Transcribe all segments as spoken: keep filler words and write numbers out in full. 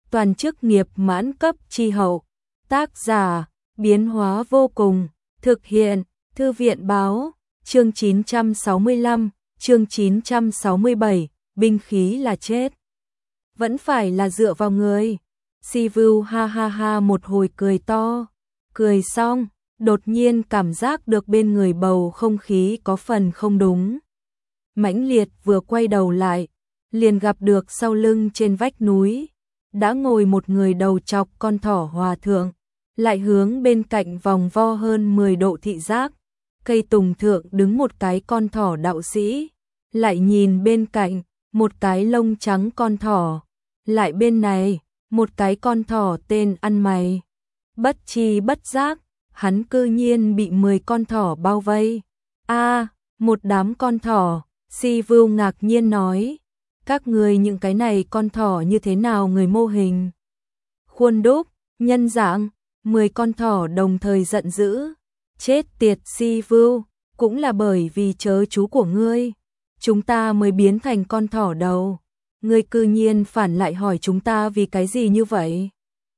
toàn chức nghiệp mãn cấp chi hậu. Tác giả, biến hóa vô cùng, thực hiện, Thư viện báo, chương chín trăm sáu mươi lăm, chương chín trăm sáu mươi bảy, binh khí là chết. Vẫn phải là dựa vào người. Si Vu ha ha ha một hồi cười to, cười xong, đột nhiên cảm giác được bên người bầu không khí có phần không đúng. Mãnh liệt vừa quay đầu lại, liền gặp được sau lưng trên vách núi, đã ngồi một người đầu chọc con thỏ hòa thượng, lại hướng bên cạnh vòng vo hơn mười độ thị giác. Cây tùng thượng đứng một cái con thỏ đạo sĩ, lại nhìn bên cạnh, một cái lông trắng con thỏ, lại bên này, một cái con thỏ tên ăn mày. Bất chi bất giác, hắn cư nhiên bị mười con thỏ bao vây. A, à, một đám con thỏ, Si Vu ngạc nhiên nói, các người những cái này con thỏ như thế nào người mô hình? Khuôn đúc, nhân dạng, mười con thỏ đồng thời giận dữ. Chết tiệt Si Vu, cũng là bởi vì chớ chú của ngươi, chúng ta mới biến thành con thỏ đầu. Ngươi cư nhiên phản lại hỏi chúng ta vì cái gì như vậy?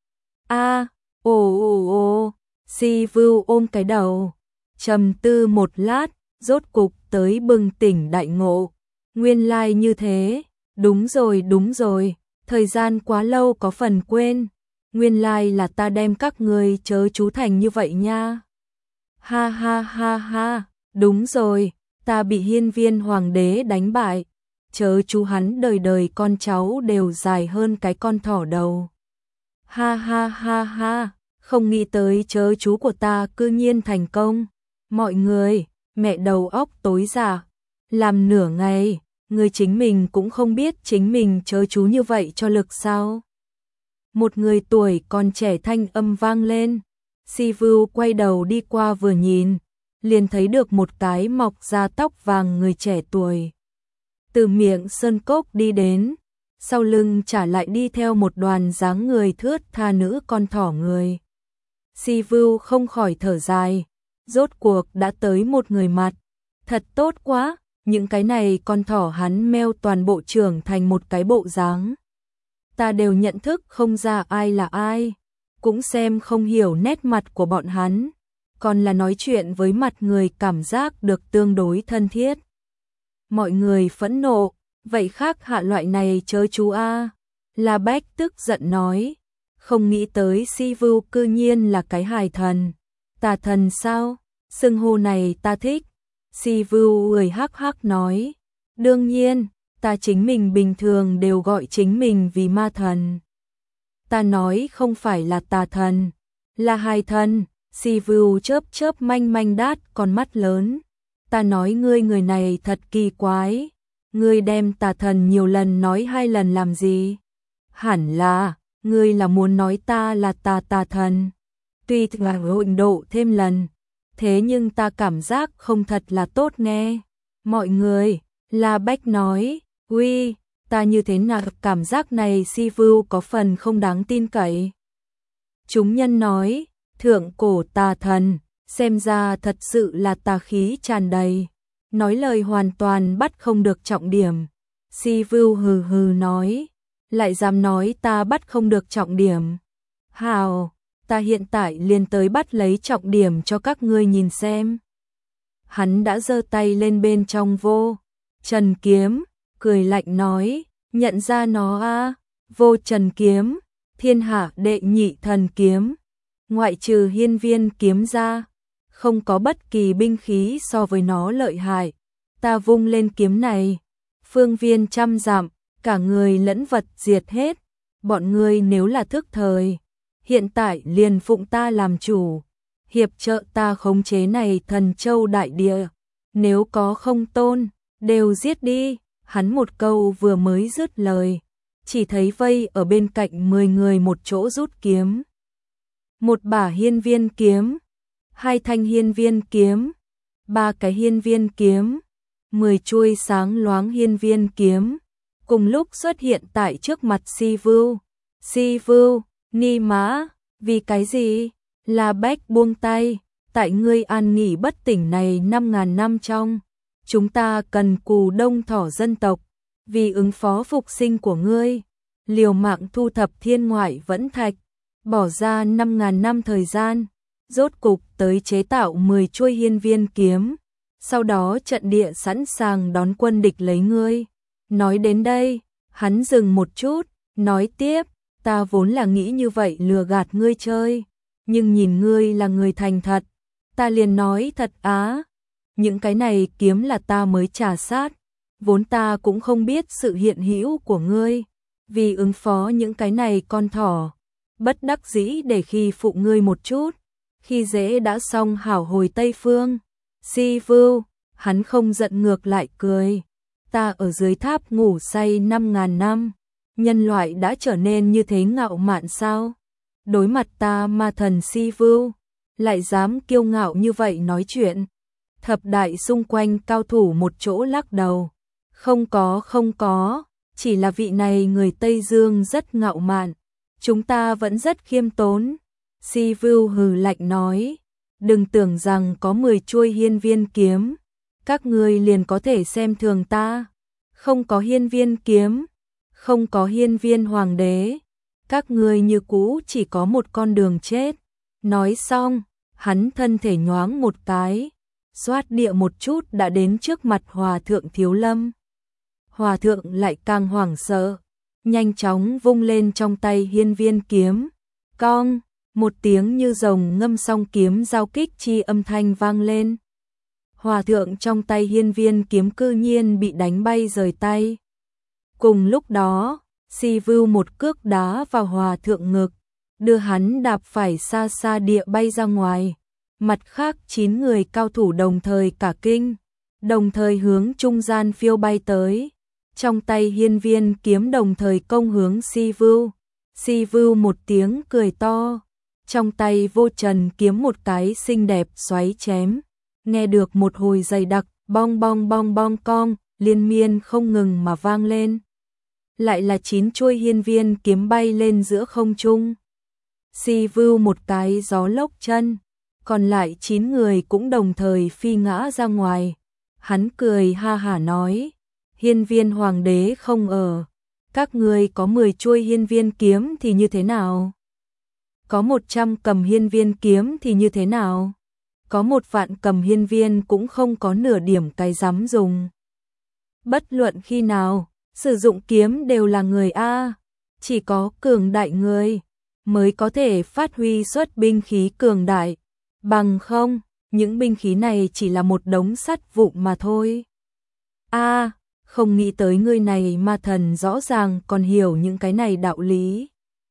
A, ồ ồ ồ, Si Vu ôm cái đầu, trầm tư một lát, rốt cục tới bừng tỉnh đại ngộ. Nguyên lai like như thế, đúng rồi đúng rồi, thời gian quá lâu có phần quên. Nguyên lai like là ta đem các ngươi chớ chú thành như vậy nha. Ha ha ha ha, đúng rồi, ta bị hiên viên hoàng đế đánh bại. Chớ chú hắn đời đời con cháu đều dài hơn cái con thỏ đầu. Ha ha ha ha, không nghĩ tới chớ chú của ta cư nhiên thành công. Mọi người, mẹ đầu óc tối già, làm nửa ngày, người chính mình cũng không biết chính mình chớ chú như vậy cho lực sao. Một người tuổi còn trẻ thanh âm vang lên. Si Vu quay đầu đi qua vừa nhìn, liền thấy được một cái mọc ra tóc vàng người trẻ tuổi. Từ miệng sơn cốc đi đến, sau lưng trả lại đi theo một đoàn dáng người thướt tha nữ con thỏ người. Si Vu không khỏi thở dài, rốt cuộc đã tới một người mặt. Thật tốt quá, những cái này con thỏ hắn meo toàn bộ trưởng thành một cái bộ dáng. Ta đều nhận thức không ra ai là ai, cũng xem không hiểu nét mặt của bọn hắn, còn là nói chuyện với mặt người cảm giác được tương đối thân thiết. Mọi người phẫn nộ, vậy khác hạ loại này chớ chú a. La Bách tức giận nói, không nghĩ tới Si Vu cư nhiên là cái hài thần. Tà thần sao? Xưng hô này ta thích. Si Vu người hắc hắc nói, đương nhiên, ta chính mình bình thường đều gọi chính mình vì ma thần. Ta nói không phải là tà thần, là hài thần. Si Vu chớp chớp manh manh đát con mắt lớn. Ta nói ngươi người này thật kỳ quái, ngươi đem tà thần nhiều lần nói hai lần làm gì? Hẳn là, ngươi là muốn nói ta là tà tà thần. Tuy là hỗn độ thêm lần, thế nhưng ta cảm giác không thật là tốt nghe. Mọi người, La Bách nói, uy, ta như thế nào cảm giác này Si Vu có phần không đáng tin cậy. Chúng nhân nói, thượng cổ tà thần, xem ra thật sự là tà khí tràn đầy. Nói lời hoàn toàn bắt không được trọng điểm. Si Vu hừ hừ nói, lại dám nói ta bắt không được trọng điểm. Hào, ta hiện tại liền tới bắt lấy trọng điểm cho các ngươi nhìn xem. Hắn đã giơ tay lên bên trong vô trần kiếm, cười lạnh nói, nhận ra nó a, vô trần kiếm, thiên hạ đệ nhị thần kiếm, ngoại trừ hiên viên kiếm ra, không có bất kỳ binh khí so với nó lợi hại. Ta vung lên kiếm này, phương viên trăm dặm, cả người lẫn vật diệt hết. Bọn ngươi nếu là thức thời, hiện tại liền phụng ta làm chủ, hiệp trợ ta khống chế này thần châu đại địa. Nếu có không tôn, đều giết đi. Hắn một câu vừa mới dứt lời, chỉ thấy vây ở bên cạnh mười người một chỗ rút kiếm. Một bả hiên viên kiếm, hai thanh hiên viên kiếm, ba cái hiên viên kiếm, mười chuôi sáng loáng hiên viên kiếm, cùng lúc xuất hiện tại trước mặt Si Vu. Si Vu, ni mã, vì cái gì? La Bách buông tay, tại ngươi an nghỉ bất tỉnh này năm ngàn năm trong, chúng ta cần cù đông thỏ dân tộc, vì ứng phó phục sinh của ngươi, liều mạng thu thập thiên ngoại vẫn thạch, bỏ ra năm ngàn năm thời gian, rốt cục tới chế tạo mười chuôi hiên viên kiếm, sau đó trận địa sẵn sàng đón quân địch lấy ngươi. Nói đến đây, hắn dừng một chút, nói tiếp, ta vốn là nghĩ như vậy lừa gạt ngươi chơi, nhưng nhìn ngươi là người thành thật, ta liền nói thật á, những cái này kiếm là ta mới trà sát, vốn ta cũng không biết sự hiện hữu của ngươi, vì ứng phó những cái này con thỏ, bất đắc dĩ để khi phụ ngươi một chút, khi dễ đã xong hảo hồi Tây Phương. Si Vưu, hắn không giận ngược lại cười, ta ở dưới tháp ngủ say năm ngàn năm, nhân loại đã trở nên như thế ngạo mạn sao? Đối mặt ta ma thần Si Vưu, lại dám kiêu ngạo như vậy nói chuyện. Thập đại xung quanh cao thủ một chỗ lắc đầu, không có không có, chỉ là vị này người Tây Dương rất ngạo mạn, chúng ta vẫn rất khiêm tốn. Si Vưu hừ lạnh nói, đừng tưởng rằng có mười chuôi hiên viên kiếm, các ngươi liền có thể xem thường ta, không có hiên viên kiếm, không có hiên viên hoàng đế, các ngươi như cũ chỉ có một con đường chết. Nói xong, hắn thân thể nhoáng một cái, xoát địa một chút đã đến trước mặt Hòa thượng Thiếu Lâm. Hòa thượng lại càng hoảng sợ, nhanh chóng vung lên trong tay hiên viên kiếm, cong, một tiếng như rồng ngâm song kiếm giao kích chi âm thanh vang lên. Hòa thượng trong tay hiên viên kiếm cư nhiên bị đánh bay rời tay. Cùng lúc đó, Si Vưu một cước đá vào hòa thượng ngực, đưa hắn đạp phải xa xa địa bay ra ngoài. Mặt khác chín người cao thủ đồng thời cả kinh, đồng thời hướng trung gian phiêu bay tới. Trong tay hiên viên kiếm đồng thời công hướng Si Vưu. Si Vưu một tiếng cười to, trong tay vô trần kiếm một cái xinh đẹp xoáy chém. Nghe được một hồi dày đặc, bong bong bong bong cong, liên miên không ngừng mà vang lên. Lại là chín chuôi hiên viên kiếm bay lên giữa không trung. Si Vưu một cái gió lốc chân, còn lại chín người cũng đồng thời phi ngã ra ngoài. Hắn cười ha hả nói, hiên viên hoàng đế không ở, các ngươi có mười chuôi hiên viên kiếm thì như thế nào? Có một trăm cầm hiên viên kiếm thì như thế nào? Có một vạn cầm hiên viên cũng không có nửa điểm cái dám dùng. Bất luận khi nào, sử dụng kiếm đều là người A, chỉ có cường đại người mới có thể phát huy xuất binh khí cường đại, bằng không, những binh khí này chỉ là một đống sắt vụn mà thôi. A, không nghĩ tới ngươi này ma thần rõ ràng còn hiểu những cái này đạo lý.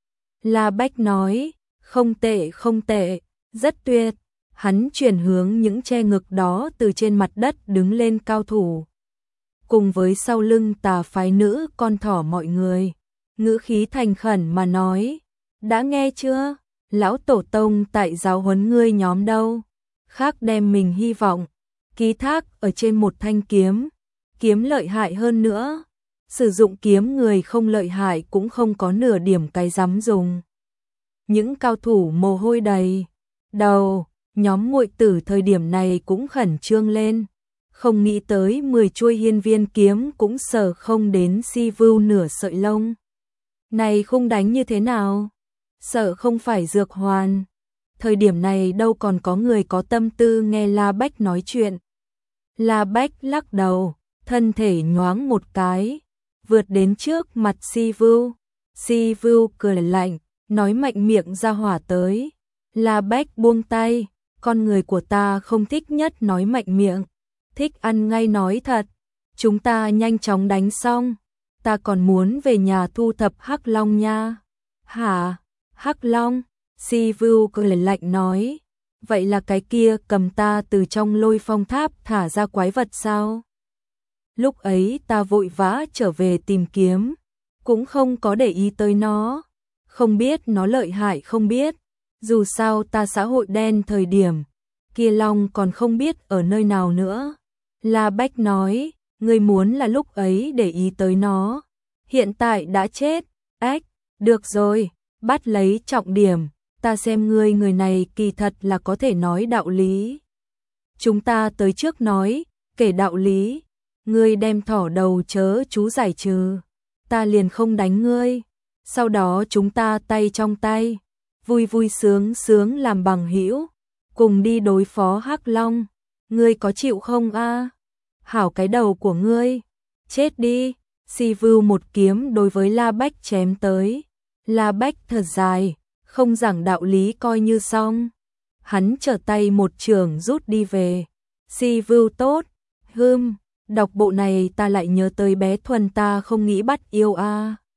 La Bách nói, không tệ không tệ, rất tuyệt. Hắn chuyển hướng những che ngực đó từ trên mặt đất đứng lên cao thủ. Cùng với sau lưng tà phái nữ con thỏ mọi người, ngữ khí thành khẩn mà nói, đã nghe chưa? Lão tổ tông tại giáo huấn ngươi nhóm đâu? Khác đem mình hy vọng, ký thác ở trên một thanh kiếm, kiếm lợi hại hơn nữa. Sử dụng kiếm người không lợi hại cũng không có nửa điểm cái dám dùng. Những cao thủ mồ hôi đầy đầu, nhóm muội tử thời điểm này cũng khẩn trương lên, không nghĩ tới mười chuôi hiên viên kiếm cũng sờ không đến Si Vưu nửa sợi lông. Này không đánh như thế nào? Sợ không phải dược hoàn. Thời điểm này đâu còn có người có tâm tư nghe La Bách nói chuyện. La Bách lắc đầu, thân thể nhoáng một cái, vượt đến trước mặt Si Vưu. Si Vưu cười lạnh, nói mạnh miệng ra hỏa tới. La Bách buông tay, con người của ta không thích nhất nói mạnh miệng, thích ăn ngay nói thật. Chúng ta nhanh chóng đánh xong, ta còn muốn về nhà thu thập Hắc Long nha. Hả? Hắc Long? Si Vưu cười lạnh nói, vậy là cái kia cầm ta từ trong Lôi Phong tháp thả ra quái vật sao? Lúc ấy ta vội vã trở về tìm kiếm, cũng không có để ý tới nó, không biết nó lợi hại không biết, dù sao ta xã hội đen thời điểm, kia Long còn không biết ở nơi nào nữa. La Bách nói, ngươi muốn là lúc ấy để ý tới nó, hiện tại đã chết. Ách, được rồi, bắt lấy trọng điểm, ta xem ngươi người này kỳ thật là có thể nói đạo lý. Chúng ta tới trước nói, kể đạo lý, ngươi đem thỏ đầu chớ chú giải trừ, ta liền không đánh ngươi. sau đó chúng ta tay trong tay, vui vui sướng sướng làm bằng hữu, cùng đi đối phó Hắc Long, ngươi có chịu không a? Hảo cái đầu của ngươi, chết đi. Si Vưu một kiếm đối với La Bách chém tới. La Bách thở dài, không giảng đạo lý coi như xong. Hắn trở tay một trường rút đi về. Si Vưu tốt, hưm, đọc bộ này ta lại nhớ tới bé Thuần ta không nghĩ bắt yêu a.